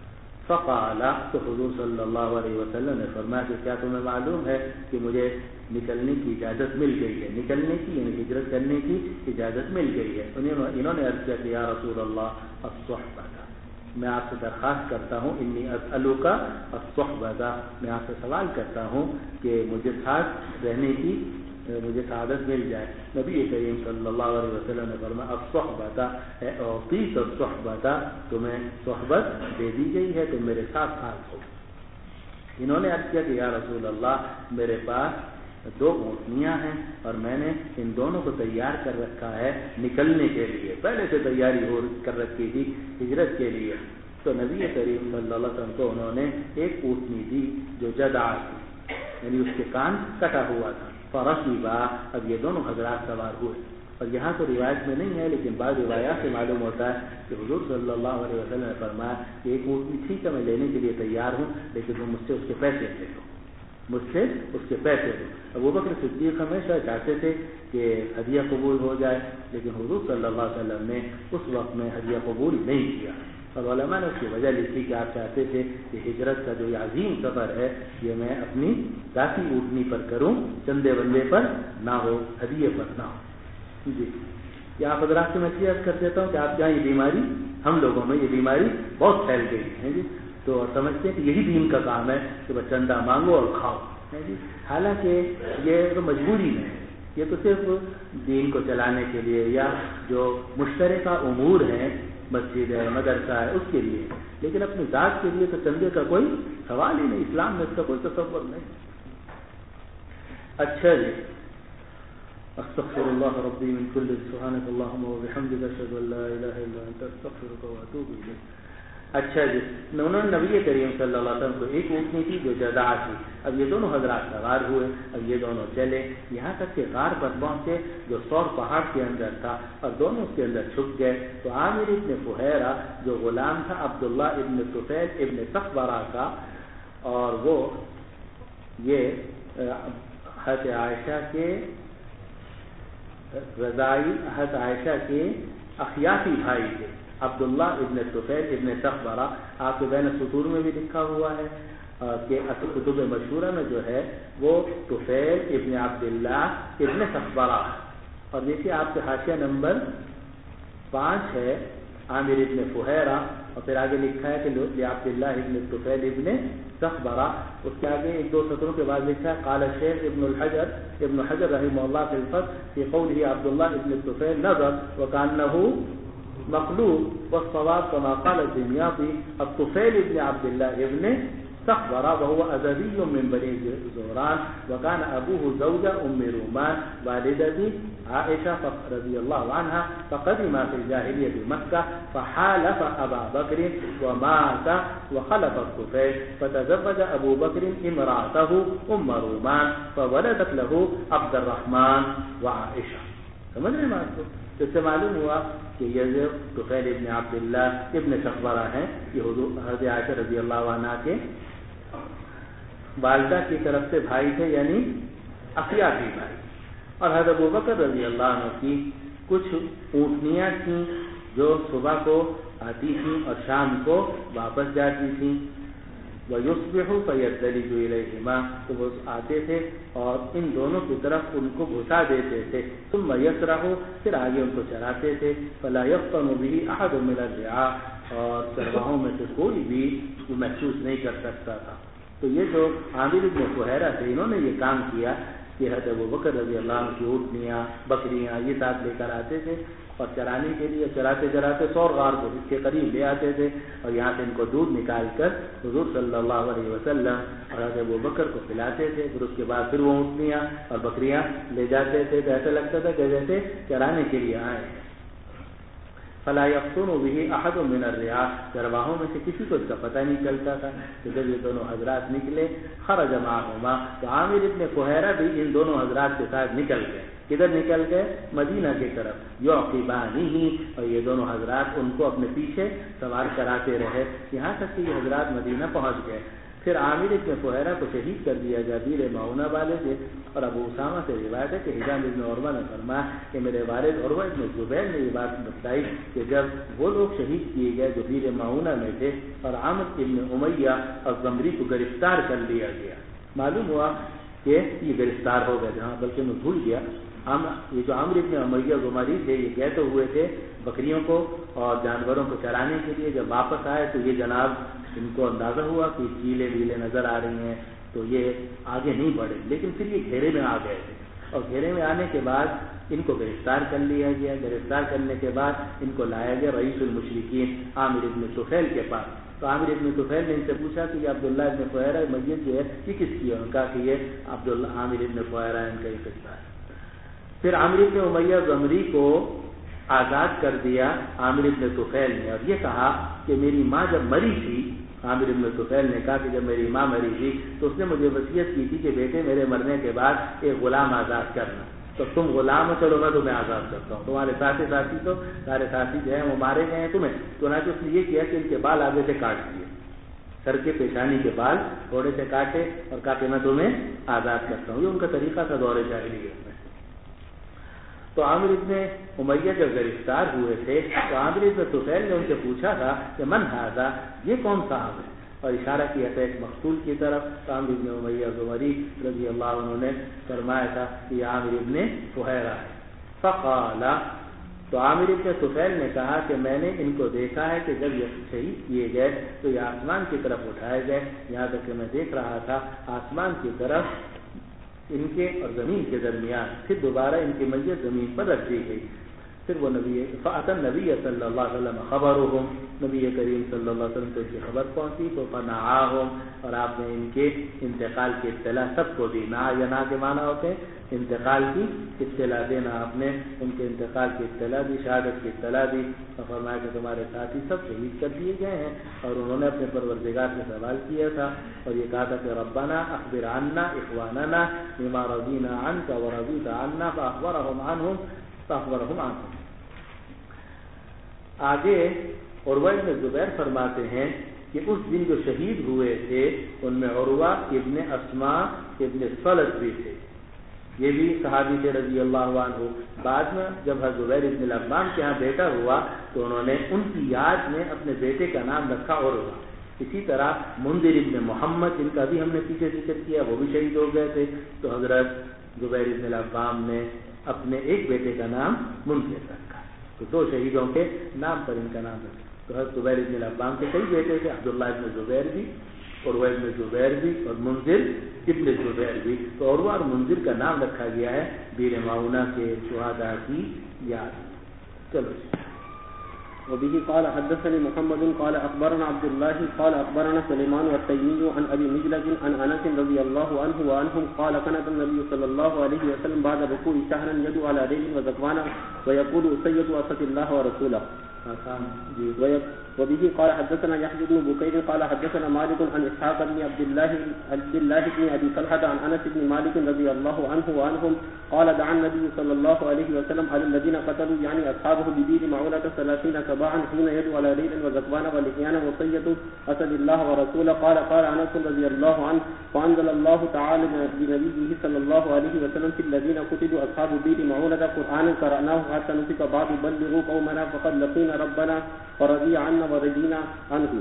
فقال تو حضور صلی اللہ علیہ وسلم نے فرمایا کہ کیا تمہیں معلوم ہے کہ مجھے نکلنے کی اجازت مل گئی ہے. نکلنے کی یعنی ہجرت کرنے کی اجازت مل گئی ہے. انہوں نے عرض کیا کہ یا رسول اللہ الصحبہ میں آپ سے درخواست کرتا ہوں انی اسألک الصحبہ میں آپ سے سوال کرتا ہوں کہ مجھے ساتھ رہنے کی مجھے سعادت مل جائے. نبی کریم صلی اللہ علیہ وسلم نے فرمایا الصحبۃ اعطیت الصحبۃ تمہیں صحبت دے دی گئی ہے تم میرے ساتھ ہو. انہوں نے عرض کیا کہ یا رسول اللہ میرے پاس 2 اونٹنیاں ہیں اور میں نے ان دونوں کو تیار کر رکھا ہے نکلنے کے لیے. پہلے سے تیاری کر رکھی تھی ہجرت کے لیے. تو نبی کریم صلی اللہ علیہ وسلم کو انہوں نے ایک اونٹنی دی جو جدع تھی یعنی اس کے کان کٹا ہوا تھا. فرسیبا اب یہ دونوں حضرات سوار ہوئے. اور یہاں تو روایت میں نہیں ہے لیکن بعض روایات سے معلوم ہوتا ہے کہ حضور صلی اللہ علیہ وسلم نے فرمایا کہ ایک اونٹنی ٹھیک ہے میں لینے کے لیے تیار ہوں لیکن تم مجھ سے اس کے پیسے لے لو ابوبکر صدیق ہمیشہ چاہتے تھے کہ ہدیہ قبول ہو جائے لیکن حضور صلی اللہ علیہ وسلم نے اس وقت میں ہدیہ قبول نہیں کیا. اور علماء نے اس کی وجہ لکھی کہ آپ چاہتے تھے کہ ہجرت کا جو یہ عظیم سفر ہے یہ میں اپنی ذاتی اونٹنی پر کروں چندے بندے پر نہ ہو ہدیے پر نہ ہو. جی کیا آپ حضرات سے میں عرض کر دیتا ہوں کہ آپ جہاں یہ بیماری ہم لوگوں میں یہ بیماری بہت پھیل گئی ہے جی تو سمجھتے ہیں کہ یہی دین کا کام ہے کہ بس چندہ مانگو اور کھاؤ جی. حالانکہ یہ تو مجبوری میں ہے. یہ تو صرف دین کو چلانے کے لیے یا جو مشترکہ امور ہیں مسجد ہے مدرسہ ہے اس کے لیے لیکن اپنی ذات کے لیے تو چندے کا کوئی سوال ہی نہیں. اسلام میں اس کا کوئی تصور نہیں. اچھا جی، استغفر اللہ ربی من کل سبحانک اللہم وبحمدک اشہد ان لا الہ الا انت استغفرک واتوب الیک۔ اچھا جی، انہوں نے نبی کریم صلی اللہ علیہ وسلم کو ایک اونٹنی تھی جو جزع تھی۔ اب یہ دونوں حضرات سوار ہوئے، اب یہ دونوں چلے یہاں تک کہ غار پر پہنچے جو سور پہاڑ کے اندر تھا، اور دونوں اس کے اندر چھپ گئے۔ تو عامر ابن فہیرہ جو غلام تھا عبداللہ ابن طفیل ابن صخبرہ کا، اور وہ یہ حضرت عائشہ کے رضائی حضرت عائشہ کے اخیافی بھائی تھے، عبداللہ ابن طفیل ابن صخبرہ۔ آپ کے بین السطور میں بھی لکھا ہوا ہے کہ کتب مشہورہ میں جو ہے وہ طفیل ابن عبداللہ ابن صخبرہ ہے۔ اور دیکھیے آپ کے حاشیہ نمبر 5 ہے عامر ابن فہیرہ، اور پھر آگے لکھا ہے کہ عبداللہ ابن طفیل ابن صخبرہ۔ اس کے آگے 1-2 سطروں کے بعد لکھا ہے قال الشیخ ابن حجر رحمہ اللہ فی الفتح فی قوله عبداللہ ابن طفیل نظر وکانه مقلوب والصواب كما قال الدمياطي الطفيل ابن عبد الله ابن صخبرة وهو أزدي من بني زهران وكان أبوه زوج أم رومان والدة عائشة رضي الله عنها فقدم في الجاهلية مكة فحالف أبا بكر ومات وخلف الطفيل فتزوج أبو بكر امرأته أم رومان فولدت له عبد الرحمن وعائشة۔ سمجھ رہے ہیں آپ کو؟ تو اس سے معلوم ہوا کہ یہ جو طفیل ابن عبداللہ ابن صخبرہ ہیں یہ حضرت عائشہ رضی اللہ عنہا کے والدہ کی طرف سے بھائی تھے، یعنی اخیافی بھائی۔ اور حضرت ابوبکر رضی اللہ عنہ کی کچھ اونٹنیاں تھیں جو صبح کو آتی تھیں اور شام کو واپس جاتی تھیں۔ وَيُصْبِحُ فَيَدَّلِجُ إِلَيْهِمَا، تو وہ آتے تھے اور ان دونوں کی طرف ان کو گھسا دیتے تھے۔ ثُمَّ يَسْرَحُ، پھر آگے ان کو چراتے تھے۔ فَلَا يَفْطَنُ بِهِ أَحَدٌ مِنَ الرِّعَاءِ، اور چرواہوں میں سے کوئی بھی محسوس نہیں کر سکتا تھا۔ تو یہ جو عامر ابن فہیرہ تھے انہوں نے یہ کام کیا کہ حضرت ابوبکر رضی اللہ عنہ کی اونٹنیاں بکریاں یہ ساتھ لے کر آتے تھے اور چرانے کے لیے چراتے چراتے سور غار کو اس کے قریب لے آتے تھے، اور یہاں سے ان کو دودھ نکال کر حضور صلی اللہ علیہ وسلم اور حضرت ابوبکر کو پلاتے تھے۔ پھر اس کے بعد پھر وہ اونٹنیاں اور بکریاں لے جاتے تھے، تو ایسا لگتا تھا کہ جیسے چرانے کے لیے آئے۔ فلا يفتن به احد من الرعاء، چرواہوں میں سے کسی کو اس کا پتہ نہیں چلتا تھا۔ تو جب یہ دونوں حضرات نکلے خرج معهما، تو عامر ابن فہیرہ بھی ان دونوں حضرات کے ساتھ نکل گئے۔ کدھر نکل گئے؟ مدینہ کی طرف۔ یعقبانہ، اور یہ دونوں حضرات ان کو اپنے پیچھے سوار کراتے رہے یہاں تک کہ یہ حضرات مدینہ پہنچ گئے۔ پھر عامر ابن فہیرہ کو شہید کر دیا جابیر معونہ والے سے۔ اور ابو اسامہ سے روایت ہے کہ ہشام ابن عروہ نے فرمایا کہ میرے والد عروہ ابن زبیر نے یہ بات بتائی کہ جب وہ لوگ شہید کیے گئے جو بیر معونہ میں تھے اور عامر ابن امیہ اور زمری کو گرفتار کر لیا گیا، معلوم ہوا کہ یہ گرفتار ہو گئے تھے، بلکہ میں بھول گیا، یہ جو عامر ابن امیہ زمری تھے یہ گئے تو ہوئے تھے بکریوں کو اور جانوروں کو چرانے کے لیے۔ جب واپس آئے تو یہ جناب ان کو اندازہ ہوا کہ چیلے ویلے نظر آ رہی ہیں، تو یہ آگے نہیں بڑھے، لیکن پھر یہ گھیرے میں آ گئے تھے، اور گھیرے میں آنے کے بعد ان کو گرفتار کر لیا گیا۔ گرفتار کرنے کے بعد ان کو لایا گیا رئیس المشرکین عامر ابن طفیل کے پاس۔ تو عامر ابن طفیل نے ان سے پوچھا کہ یہ عبداللہ ابن فہیرہ میت جو ہے یہ کس کی ہے؟ ان کا کہ یہ عبداللہ عامر ابن فہیرہ ان کا یہ قصہ ہے۔ پھر عامر ابن امیہ زمری کو آزاد کر دیا عامر ابن طفیل نے، اور یہ کہا کہ میری ماں جب مری تھی، عامر ابن طفیل نے کہا کہ جب میری ماں مری تھی تو اس نے مجھے وصیت کی تھی کہ بیٹے میرے مرنے کے بعد ایک غلام آزاد کرنا، تو تم غلام ہو، چلو میں تمہیں آزاد کرتا ہوں، تمہارے ساتھی تو سارے ساتھی جو ہیں وہ مارے گئے ہیں تمہیں، تو نہ اس نے یہ کیا کہ ان کے بال آگے سے کاٹ دیے، سر کے پیشانی کے بال تھوڑے سے کاٹے اور کہا کہ میں تمہیں آزاد کرتا ہوں۔ یہ ان کا طریقہ تھا دور جاہلیت میں۔ تو عامر ابن امیہ جب گرفتار ہوئے تھے تو عامر ابن طفیل نے ان سے پوچھا تھا کہ من ھذا، یہ کون صاحب ہے، اور اشارہ کیا تھا ایک مقتول کی طرف۔ تو عامر ابن امیہ زمری رضی اللہ عنہ نے فرمایا تھا کہ یہ عامر ابن فہیرہ ہے۔ فقال، تو عامر ابن طفیل نے کہا کہ میں نے ان کو دیکھا ہے کہ جب یہ شہید کیے گئے تو یہ آسمان کی طرف اٹھائے گئے، یہاں تک کہ میں دیکھ رہا تھا آسمان کی طرف ان کے اور زمین کے درمیان، پھر دوبارہ ان کی میت زمین پر رکھ دی گئی۔ پھر وہ فأتى النبي صلی اللہ علیہ وسلم خبرهم، نبی کریم صلی اللہ علیہ وسلم کو اس کی خبر پہنچی تو فنعاهم، اور آپ نے ان کے انتقال کی اطلاع سب کو دی. نا یا نا کے معنی ہوتے ہیں انتقال کی اطلاع دینا. آپ نے ان کے انتقال کی اطلاع دی، شہادت کی اطلاع دی اور فرمایا کہ تمہارے ساتھی سب شہید کر دیے گئے ہیں. اور انہوں نے اپنے پروردگار سے سوال کیا تھا اور یہ کہا تھا کہ ربنا اخبر عنا اخواننا بما رضینا عنك ورضیت عنا فاخبرهم عنهم. آگے عروہ بن زبیر فرماتے ہیں کہ اس دن جو شہید ہوئے تھے ان میں عروہ ابن اسما ابن صلت بھی تھے، یہ بھی صحابی تھے رضی اللہ عنہ. بعد میں جب حضرت زبیر ابن العوام کے ہاں بیٹا ہوا تو انہوں نے ان کی یاد میں اپنے بیٹے کا نام رکھا عروہ. اسی طرح منذر ابن محمد جن کا بھی ہم نے پیچھے ذکر کیا وہ بھی شہید ہو گئے تھے، تو حضرت زبیر ابن العوام نے اپنے ایک بیٹے کا نام منذر رکھا. تو دو شہیدوں کے نام پر ان کا نام رکھا. تو حضرت زبیر ابن العوام کے کئی بیٹے تھے، عبداللہ ابن زبیر بھی، عروہ ابن زبیر بھی اور منذر ابن زبیر بھی. تو عروہ اور منذر کا نام رکھا گیا ہے بیر معونہ کے شہداء کی یاد. چلو. وبه قال حدثني محمد قال أخبرنا عبد الله قال أخبرنا سليمان والتيمي عن أبي مجلد عن أنس رضي الله عنه وعنهم قال كان النبي صلى الله عليه وسلم بعد ركوع شهرا يدعو على رجل وزكوانا ويقول سيد أسد الله ورسوله. وبه قال حدثنا يحيى بن بكير قال حدثنا مالك عن إسحاق بن عبد الله بن أبي طلحة عن أنس بن مالك رضي الله عنه وعنهم قال دعا النبي صلى الله عليه وسلم على الذين قتلوا يعني أصحابه ببير معونة 30 تباعا حين يدعو على ليل وزكوانا ولحيانا وصية أسد الله ورسوله. قال أنس رضي الله عنه فأنزل الله تعالى بنبيه صلى الله عليه وسلم في الذين قتلوا أصحاب بير معونة قرآنا قرأناه حتى نسك بعض بلغوا قومنا فقد لقينا ربنا ورضي عنا ورضينا عنه.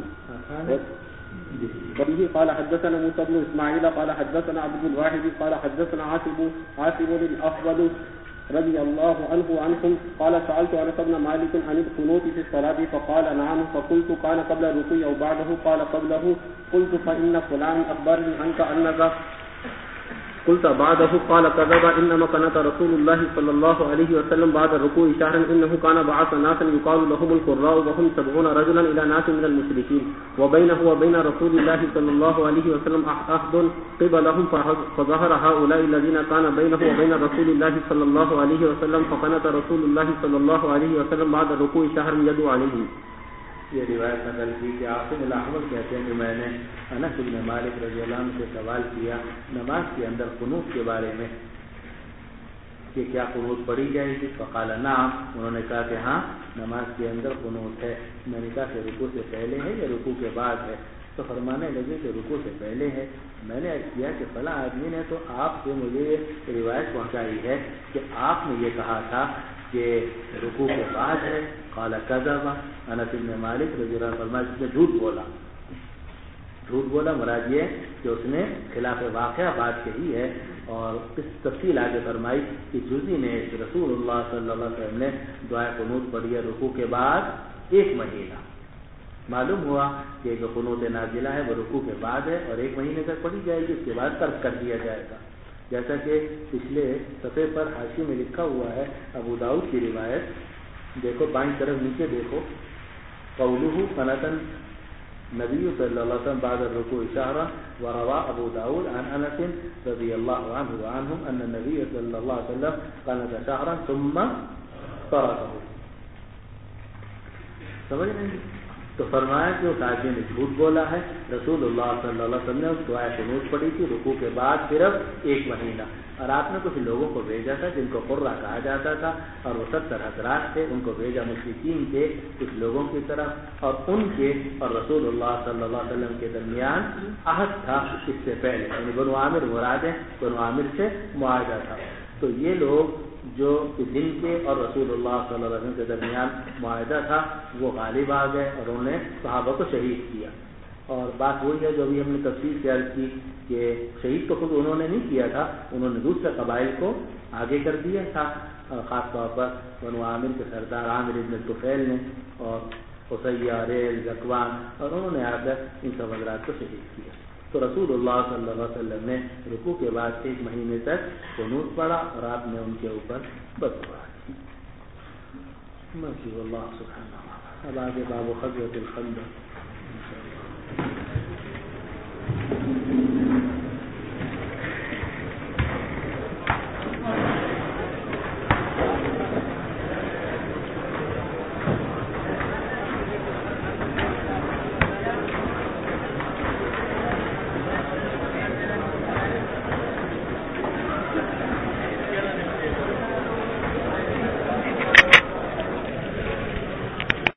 وبه قال حدثنا موسى بن اسماعيل قال حدثنا عبد الواحد قال حدثنا عاصم الأفضل رضي الله عنه عنهم قال سألت أنس بن مالك عن القنوت في الصلاة فقال نعم فقلت كان قبل الركوع أو بعده قال قبله قلت فإن فلان أخبرني عنك أنك قلت بعده قال كذب إنما كانت رسول الله صلى الله عليه وسلم بعد الركوع شهرا إنه كان بعث ناسا يقال لهم القراء وهم 70 رجلا إلى ناس من المشركين وبينه وبين رسول الله صلى الله عليه وسلم عهد قبلهم فظهر هؤلاء الذين كان بينه وبين رسول الله صلى الله عليه وسلم فكانت رسول الله صلى الله عليه وسلم بعد الركوع شهرا يدعو عليهم. یہ روایت نقل کی کہ عاصم الاحول کہتے ہیں کہ میں نے انس بن مالک رضی اللہ عنہ سے سوال کیا نماز کے اندر قنوت کے بارے میں کہ کیا قنوت پڑھی جائے گی. فقال نعم، انہوں نے کہا کہ ہاں نماز کے اندر قنوت ہے. میں نے کہا کہ رکوع سے پہلے ہے یا رکوع کے بعد ہے؟ تو فرمانے لگے کہ رکوع سے پہلے ہے. میں نے عرض کیا کہ فلاں آدمی نے تو آپ سے مجھے یہ روایت پہنچائی ہے کہ آپ نے یہ کہا تھا کہ رکوع کے بعد ہے. قال کذب، انس بن مالک رضی اللہ عنہ فرمایا جس نے جھوٹ بولا مراد یہ کہ اس نے خلاف واقعہ بات کہی ہے. اور اس تفصیل آگے فرمائی کہ جزی نے رسول اللہ صلی اللہ علیہ وسلم نے دعائے قنوت پڑھی ہے رکوع کے بعد 1 مہینہ. معلوم ہوا کہ جو قنوت نازلہ ہے وہ رکوع کے بعد ہے اور 1 مہینے تک پڑھی جائے گی، اس کے بعد ترک کر دیا جائے گا. جیسا کہ پچھلے صفحے پر حاشیے میں لکھا ہوا ہے ابو داؤد کی روایت دیکھو، بائیں طرف نیچے دیکھو، قولہ قنطن نبی صلی اللہ علیہ وسلم بعد الرکوع شهرا وروى ابو داود عن انس رضی اللہ عنہ وعنهم ان النبي صلی اللہ علیہ وسلم قنط شهرا ثم تركه. سمجھ نہیں؟ تو فرمایا کہ اس آدمی نے جھوٹ بولا ہے. رسول اللہ صلی اللہ علیہ وسلم نے اس دعائے قنوت پڑھی تھی رکوع کے بعد صرف 1 مہینہ. اور آپ نے کچھ لوگوں کو بھیجا تھا جن کو قرہ کہا جاتا تھا اور وہ 70 حضرات تھے، ان کو بھیجا مشرکین کے کچھ لوگوں کی طرف اور ان کے اور رسول اللہ صلی اللہ علیہ وسلم کے درمیان عہد تھا اس سے پہلے، یعنی بنو عامر مراد ہے، بنو عامر سے معاہدہ تھا. تو یہ لوگ جو جن کے اور رسول اللہ صلی اللہ علیہ وسلم کے درمیان معاہدہ تھا وہ غالب آ گئے اور انہوں نے صحابہ کو شہید کیا. اور بات وہی ہے جو ابھی ہم نے تفصیل سے عرض کی کہ شہید تو خود انہوں نے نہیں کیا تھا، انہوں نے دوسرے قبائل کو آگے کر دیا تھا، خاص طور پر بنو عامر کے سردار عامر ابن طفیل نے اور حسیہ، ریل، زکوان، اور انہوں نے آ کر ان سب حضرات کو شہید کیا. تو رسول اللہ صلی اللہ علیہ وسلم نے رکوع کے بعد 1 مہینے تک قنوت پڑھا اور آپ نے ان کے اوپر بد دعا کی. ما في والله سبحانه وتعالى. اب آگے باب غزوة الخندق ان شاء اللہ.